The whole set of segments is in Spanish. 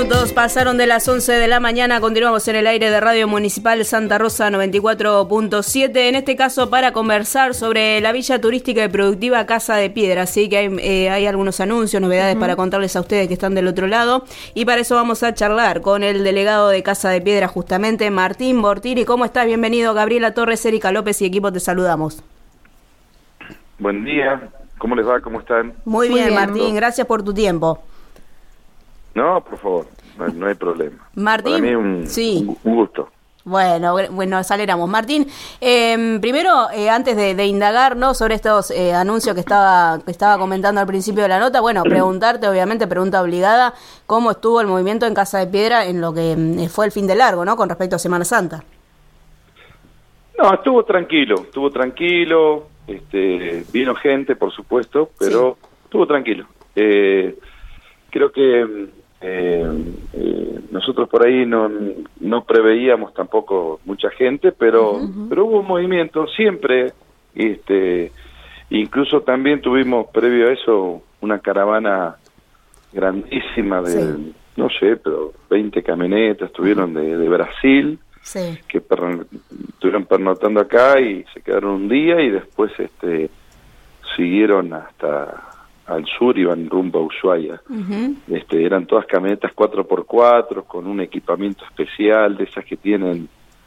minutos pasaron de las 11 de la mañana. Continuamos en el aire de Radio Municipal Santa Rosa 94.7. En este caso para conversar sobre la Villa Turística y Productiva Casa de Piedra. Así que hay algunos anuncios, novedades para contarles a ustedes que están del otro lado. Y para eso vamos a charlar con el delegado de Casa de Piedra, justamente, Martín Bortiri. ¿Cómo estás? Bienvenido. Gabriela Torres, Erika López y equipo, te saludamos. Buen día. ¿Cómo les va? ¿Cómo están? Muy bien, Martín. Gracias por tu tiempo. No, por favor, no hay problema. Martín, para mí un gusto. Bueno, aceleramos. Martín, primero, antes de indagar, ¿no?, sobre estos anuncios que estaba comentando al principio de la nota, bueno, preguntarte, obviamente, pregunta obligada, ¿cómo estuvo el movimiento en Casa de Piedra en lo que fue el fin de largo, ¿no?, con respecto a Semana Santa? No, estuvo tranquilo. Vino gente, por supuesto, pero estuvo tranquilo. Creo que nosotros por ahí no preveíamos tampoco mucha gente, pero hubo un movimiento siempre. Incluso también tuvimos previo a eso una caravana grandísima de, no sé, pero 20 camionetas estuvieron de Brasil, que estuvieron pernotando acá y se quedaron un día y después siguieron hasta al sur, iban rumbo a Ushuaia. Eran todas camionetas 4x4 con un equipamiento especial de esas que tienen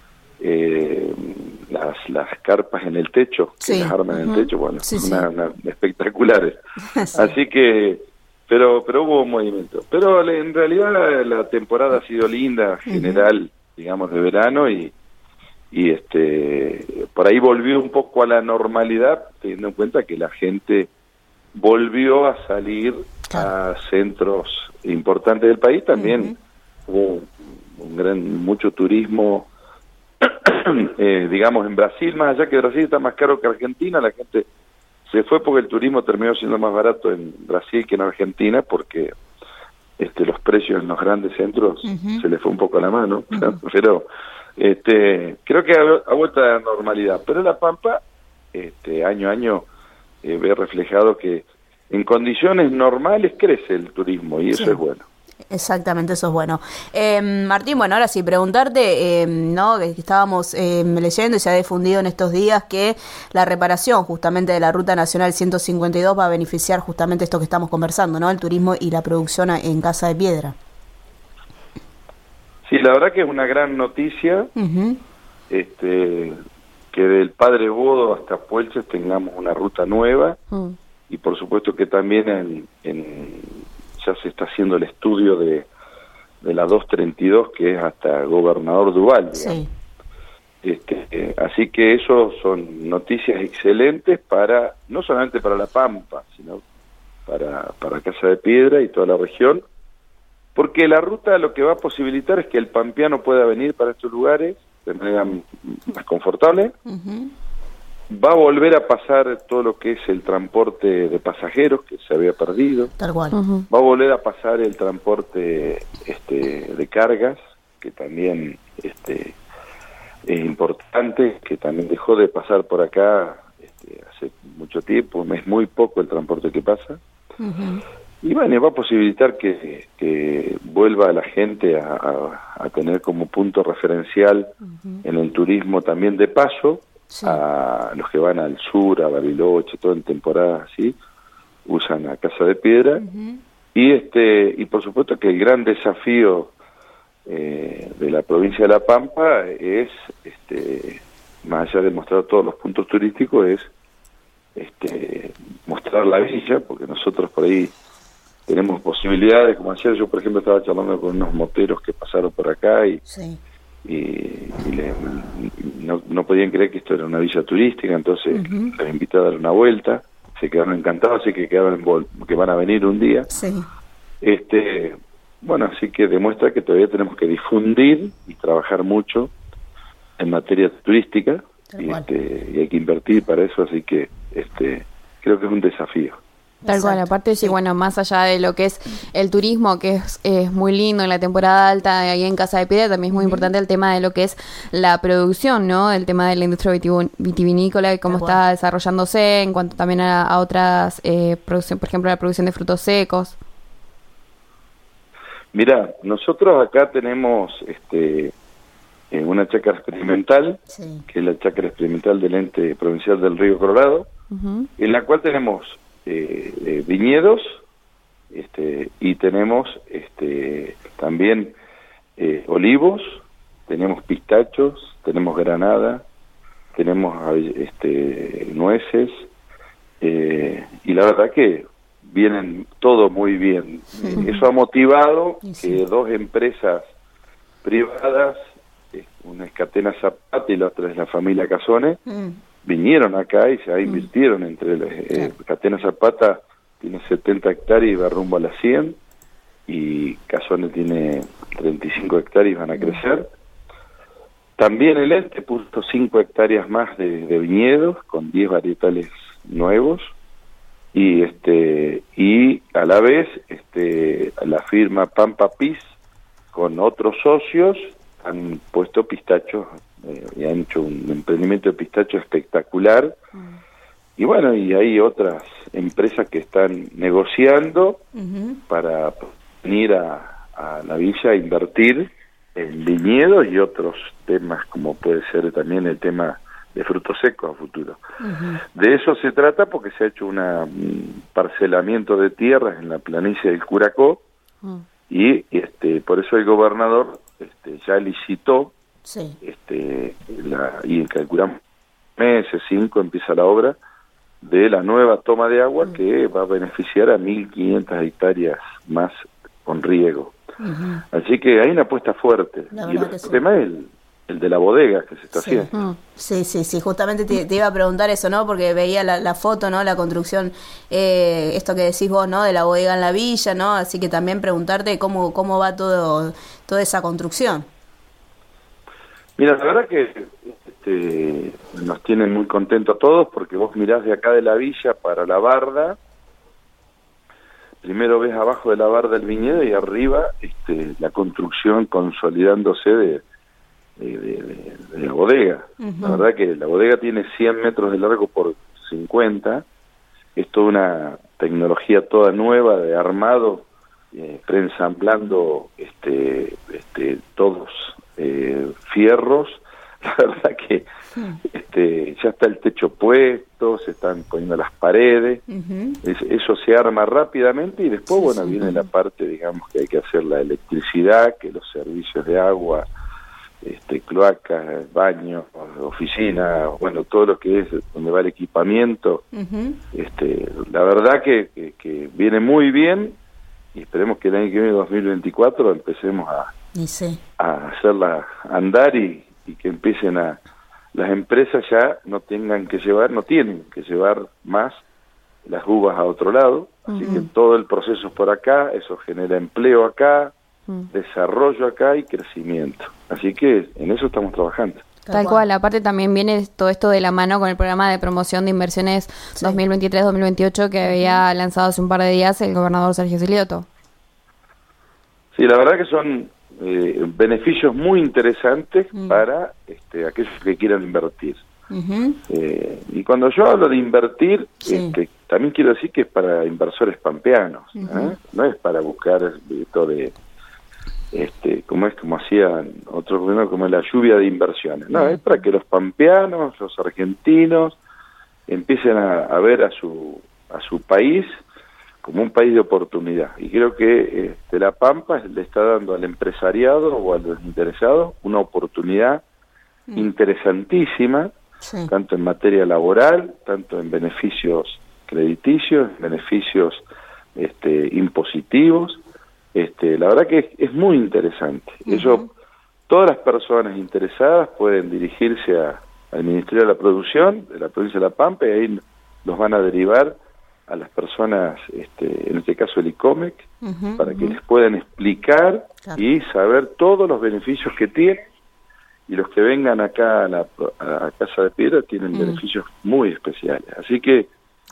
las carpas en el techo, que las arman en el techo, bueno, espectaculares. Así que pero hubo un movimiento, pero en realidad la temporada ha sido linda, general, digamos, de verano, y por ahí volvió un poco a la normalidad, teniendo en cuenta que la gente volvió a salir a centros importantes del país. También hubo mucho turismo, digamos, en Brasil, más allá que Brasil está más caro que Argentina, la gente se fue porque el turismo terminó siendo más barato en Brasil que en Argentina, porque los precios en los grandes centros se les fue un poco a la mano, pero creo que ha vuelto a la normalidad. Pero La Pampa, año a año, ve reflejado que en condiciones normales crece el turismo, y eso es bueno. Exactamente, eso es bueno. Martín, bueno, ahora sí, preguntarte, ¿no?, que estábamos leyendo y se ha difundido en estos días que la reparación justamente de la Ruta Nacional 152 va a beneficiar justamente esto que estamos conversando, ¿no?, el turismo y la producción en Casa de Piedra. Sí, la verdad que es una gran noticia, que del Padre Bodo hasta Puelches tengamos una ruta nueva, y por supuesto que también ya se está haciendo el estudio de la 232, que es hasta Gobernador Duval, digamos. Así que eso son noticias excelentes no solamente para La Pampa, sino para Casa de Piedra y toda la región, porque la ruta lo que va a posibilitar es que el pampeano pueda venir para estos lugares de manera más confortable. Va a volver a pasar todo lo que es el transporte de pasajeros, que se había perdido. Tal cual. Va a volver a pasar el transporte de cargas, que también es importante, que también dejó de pasar por acá hace mucho tiempo. Es muy poco el transporte que pasa. Y bueno, va a posibilitar que vuelva la gente a tener como punto referencial en el turismo también de paso, a los que van al sur, a Bariloche, todo en temporada así, usan a Casa de Piedra. Y por supuesto que el gran desafío de la provincia de La Pampa es, más allá de mostrar todos los puntos turísticos, es mostrar la villa, porque nosotros por ahí tenemos posibilidades, como ayer yo por ejemplo estaba charlando con unos moteros que pasaron por acá y no podían creer que esto era una villa turística, entonces les invité a dar una vuelta, se quedaron encantados, así que que van a venir un día. Bueno, así que demuestra que todavía tenemos que difundir y trabajar mucho en materia turística, y hay que invertir para eso, así que creo que es un desafío. Tal cual, aparte sí, bueno, más allá de lo que es el turismo, que es muy lindo en la temporada alta ahí en Casa de Piedra, también es muy importante el tema de lo que es la producción, ¿no? El tema de la industria vitivinícola y cómo está desarrollándose en cuanto también a otras producciones, por ejemplo, la producción de frutos secos. Mirá, nosotros acá tenemos una chacra experimental, Sí. que es la chacra experimental del ente provincial del Río Colorado, en la cual tenemos viñedos, y tenemos también olivos, tenemos pistachos, tenemos granada, tenemos nueces, y la verdad que vienen todo muy bien. Eso ha motivado que dos empresas privadas, una es Catena Zapata y la otra es la familia Casone, vinieron acá y se invirtieron entre Catena Zapata tiene 70 hectáreas y va rumbo a las 100, y Casone tiene 35 hectáreas y van a crecer. También el ente puso 5 hectáreas más de viñedos con 10 varietales nuevos, y a la vez la firma Pampa Pis con otros socios han puesto pistachos y han hecho un emprendimiento de pistacho espectacular. Y bueno, y hay otras empresas que están negociando para venir a la villa a invertir en viñedos y otros temas, como puede ser también el tema de frutos secos a futuro. De eso se trata, porque se ha hecho un parcelamiento de tierras en la planicie del Curacó, y por eso el gobernador ya licitó, y calculamos meses, 5, empieza la obra de la nueva toma de agua que va a beneficiar a 1.500 hectáreas más con riego. Así que hay una apuesta fuerte. Y el tema es el de la bodega que se está haciendo. Sí, justamente te iba a preguntar eso, ¿no? Porque veía la foto, ¿no? La construcción, esto que decís vos, ¿no? De la bodega en la villa, ¿no? Así que también preguntarte cómo va toda esa construcción. Mira, la verdad que nos tienen muy contentos a todos, porque vos mirás de acá de la villa para la barda, primero ves abajo de la barda el viñedo y arriba la construcción consolidándose de la bodega. La verdad que la bodega tiene 100 metros de largo por 50, es toda una tecnología toda nueva de armado, preensamblando todos fierros. La verdad que ya está el techo puesto, se están poniendo las paredes, eso se arma rápidamente, y después viene la parte, digamos, que hay que hacer la electricidad, que los servicios de agua, cloacas, baños, oficina, bueno, todo lo que es donde va el equipamiento. La verdad que viene muy bien, y esperemos que el año que viene, 2024, empecemos a hacerla andar, y que empiecen las empresas ya no tienen que llevar más las uvas a otro lado. Así que todo el proceso es por acá, eso genera empleo acá, desarrollo acá y crecimiento. Así que en eso estamos trabajando. Tal cual, aparte también viene todo esto de la mano con el programa de promoción de inversiones 2023-2028 que había lanzado hace un par de días el gobernador Sergio Silioto. Sí, la verdad que son beneficios muy interesantes para aquellos que quieran invertir. Y cuando yo hablo de invertir, también quiero decir que es para inversores pampeanos, no es para buscar esto de como hacían otros gobiernos, como la lluvia de inversiones. No, es para que los pampeanos, los argentinos, empiecen a ver a su país como un país de oportunidad. Y creo que La Pampa le está dando al empresariado o a los interesados una oportunidad interesantísima, tanto en materia laboral, tanto en beneficios crediticios, beneficios impositivos. La verdad que es muy interesante. Eso, todas las personas interesadas pueden dirigirse al Ministerio de la Producción de la provincia de La Pampa, y ahí los van a derivar a las personas, en este caso el ICOMEC, para que les puedan explicar y saber todos los beneficios que tienen, y los que vengan acá a Casa de Piedra tienen beneficios muy especiales. Así que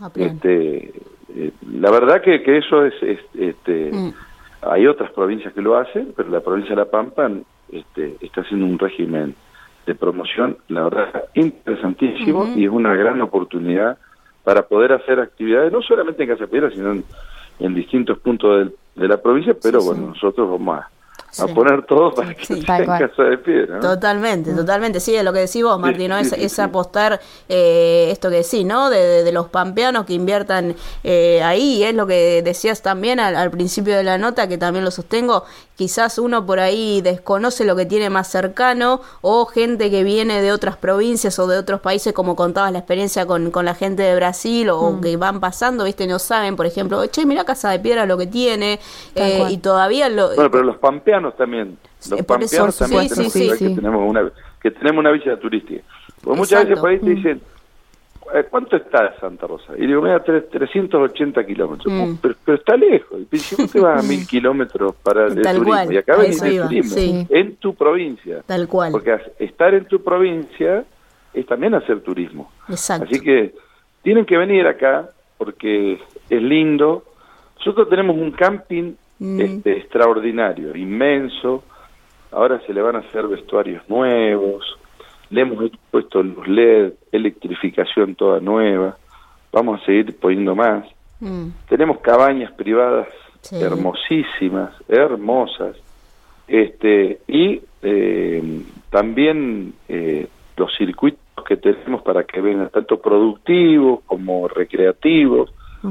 la verdad que eso es hay otras provincias que lo hacen, pero la provincia de La Pampa está haciendo un régimen de promoción, la verdad, interesantísimo, y es una gran oportunidad para poder hacer actividades, no solamente en Casa de Piedra, sino en distintos puntos de la provincia, pero Sí, bueno, sí. nosotros vamos a Sí. poner todo para que Sí. sea en Tal cual. Casa de Piedra, ¿no? Totalmente, sí, es lo que decís vos, Martín, ¿no? Sí, sí, Es sí. apostar esto que decís, ¿no? De los pampeanos que inviertan ahí, es lo que decías también al principio de la nota, que también lo sostengo, quizás uno por ahí desconoce lo que tiene más cercano, o gente que viene de otras provincias o de otros países, como contabas la experiencia con la gente de Brasil, o que van pasando, ¿viste? No saben, por ejemplo, che, mirá Casa de Piedra lo que tiene, Tal cual. y todavía lo... Bueno, pero los pampeanos también. Los por eso, pampeanos también sí, tenemos sí, que sí. ver que tenemos una villa turística. Porque muchas Exacto. veces por ahí te dicen, ¿cuánto está Santa Rosa? Y digo, mira, 380 kilómetros. Pero está lejos. Y si vos te vas a 1000 kilómetros para el Tal turismo, cual, y acá a venís eso de iba, turismo, sí. en tu provincia. Tal cual. Porque estar en tu provincia es también hacer turismo. Exacto. Así que tienen que venir acá porque es lindo. Nosotros tenemos un camping extraordinario, inmenso. Ahora se le van a hacer vestuarios nuevos. Le hemos puesto luz LED, electrificación toda nueva. Vamos a seguir poniendo más. Tenemos cabañas privadas Sí. hermosísimas, hermosas. Y también los circuitos que tenemos para que vengan tanto productivos como recreativos.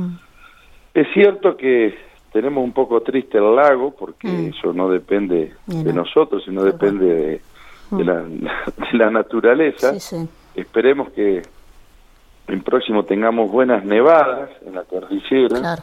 Es cierto que tenemos un poco triste el lago, porque eso no depende de nosotros, sino depende de la naturaleza. Sí, sí. Esperemos que en próximo tengamos buenas nevadas en la cordillera. Claro.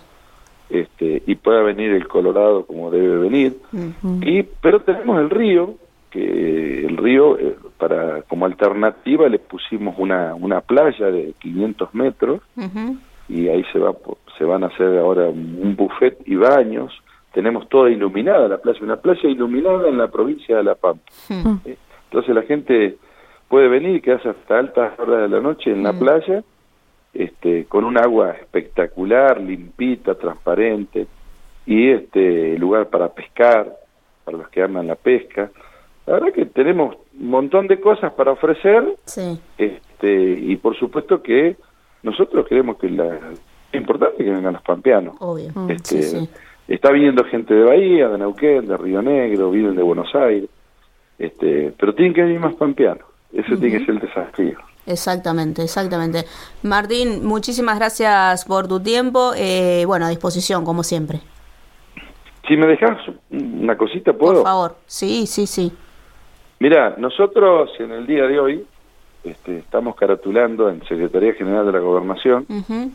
Y pueda venir el Colorado como debe venir. Pero tenemos el río, que el río, como alternativa, le pusimos una playa de 500 metros, y ahí se van a hacer ahora un buffet y baños. Tenemos toda iluminada la playa, una playa iluminada en la provincia de La Pampa. Entonces la gente puede venir y quedarse hasta altas horas de la noche en la playa, con un agua espectacular, limpita, transparente, y lugar para pescar, para los que aman la pesca. La verdad que tenemos un montón de cosas para ofrecer, Sí. Y por supuesto que nosotros queremos que es importante que vengan los pampeanos. Obvio. Sí. Sí. Está viniendo gente de Bahía, de Neuquén, de Río Negro, vienen de Buenos Aires, pero tienen que venir más pampeanos. Ese tiene que ser el desafío. Exactamente. Martín, muchísimas gracias por tu tiempo. A disposición, como siempre. Si me dejas una cosita, ¿puedo? Por favor. Sí. Mira, nosotros en el día de hoy estamos caratulando en Secretaría General de la Gobernación.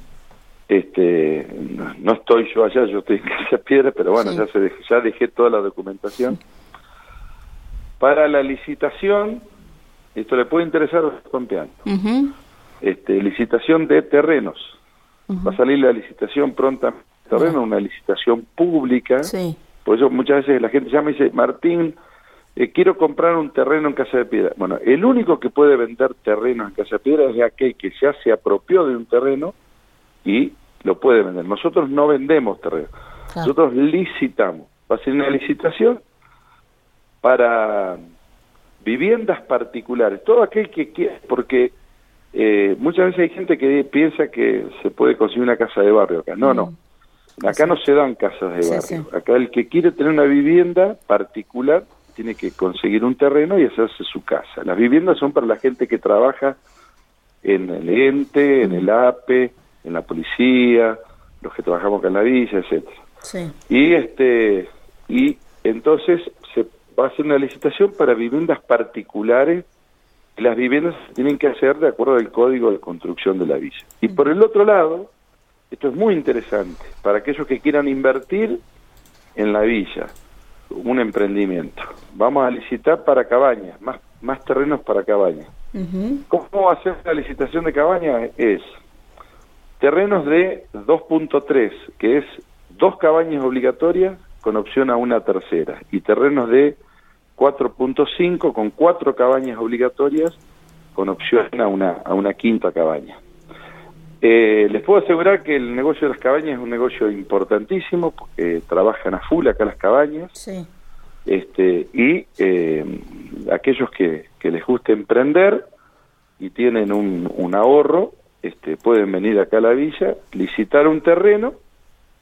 No estoy yo allá, yo estoy en Casa Piedra, pero bueno, Sí. ya dejé toda la documentación para la licitación. Esto le puede interesar a los pampeanos. Licitación de terrenos. Va a salir la licitación pronta de terreno, una licitación pública. Sí. Por eso muchas veces la gente llama y dice, Martín, quiero comprar un terreno en Casa de Piedra. Bueno, el único que puede vender terrenos en Casa de Piedra es aquel que ya se apropió de un terreno y lo puede vender. Nosotros no vendemos terreno. Claro. Nosotros licitamos. Va a ser una licitación para viviendas particulares. Todo aquel que quiera, porque muchas veces hay gente que piensa que se puede conseguir una casa de barrio acá. No. Acá no se dan casas de barrio. Sí. Acá el que quiere tener una vivienda particular tiene que conseguir un terreno y hacerse su casa. Las viviendas son para la gente que trabaja en el ente, en el APE, en la policía, los que trabajamos acá en la villa, etcétera. Sí. Y entonces se va a hacer una licitación para viviendas particulares. Las viviendas se tienen que hacer de acuerdo al código de construcción de la villa. Y por el otro lado, esto es muy interesante para aquellos que quieran invertir en la villa, un emprendimiento. Vamos a licitar para cabañas, más terrenos para cabañas. ¿Cómo va a ser la licitación de cabañas? Es terrenos de 2.3, que es 2 cabañas obligatorias con opción a una tercera, y terrenos de 4.5 con 4 cabañas obligatorias con opción a una quinta cabaña. Les puedo asegurar que el negocio de las cabañas es un negocio importantísimo porque trabajan a full acá las cabañas. Sí. Y aquellos que les guste emprender y tienen un ahorro, pueden venir acá a la villa, licitar un terreno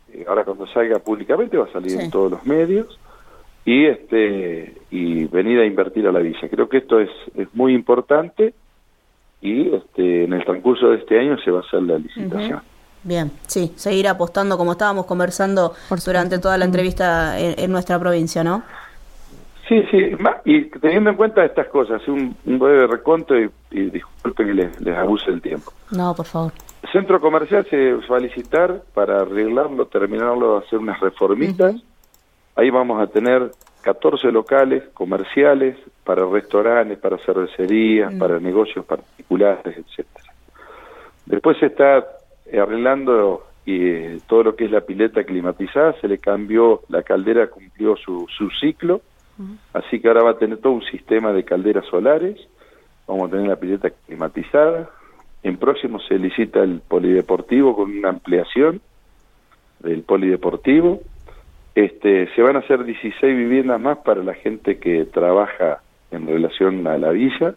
ahora cuando salga públicamente va a salir en todos los medios, y venir a invertir a la villa. Creo que esto es muy importante, y en el transcurso de este año se va a hacer la licitación. Bien, sí, seguir apostando como estábamos conversando durante toda la entrevista en nuestra provincia, ¿no? Sí, y teniendo en cuenta estas cosas, un breve reconto y disculpen que les abuse el tiempo. No, por favor. El centro comercial se va a licitar para arreglarlo, terminarlo, hacer unas reformitas. Ahí vamos a tener 14 locales comerciales para restaurantes, para cervecerías, para negocios particulares, etcétera. Después se está arreglando todo lo que es la pileta climatizada, se le cambió, la caldera cumplió su ciclo, así que ahora va a tener todo un sistema de calderas solares, vamos a tener la pileta climatizada. En próximo se licita el polideportivo con una ampliación del polideportivo. Se van a hacer 16 viviendas más para la gente que trabaja en relación a la villa.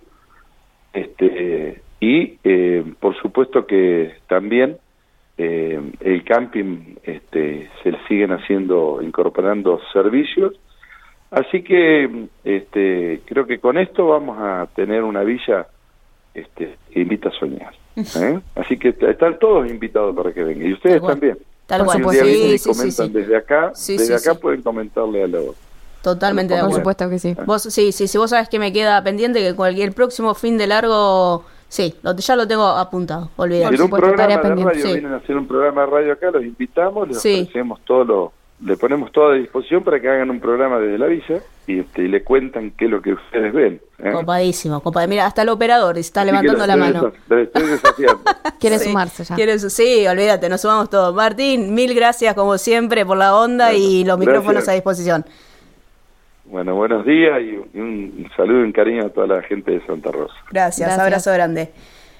Por supuesto que también el camping se le siguen incorporando servicios. Así que creo que con esto vamos a tener una villa que invita a soñar. Así que están todos invitados para que vengan, y ustedes también. Tal cual, comentan desde acá, pueden comentarle a los... Totalmente de acuerdo. Por supuesto que sí. Vos sabés que me queda pendiente que cualquier próximo fin de largo, ya lo tengo apuntado, olvidate. Si un programa de radio vienen a hacer un programa de radio acá, los invitamos, les ofrecemos le ponemos todo a disposición para que hagan un programa desde la villa y le cuentan qué es lo que ustedes ven. Copadísimo. Mira, hasta el operador está levantando la mano. Estoy desafiando. Quiere sumarse ya. Sí, olvídate, nos sumamos todos. Martín, mil gracias como siempre por la onda y los micrófonos a disposición. Bueno, buenos días y un saludo y un cariño a toda la gente de Santa Rosa. Gracias. Abrazo grande.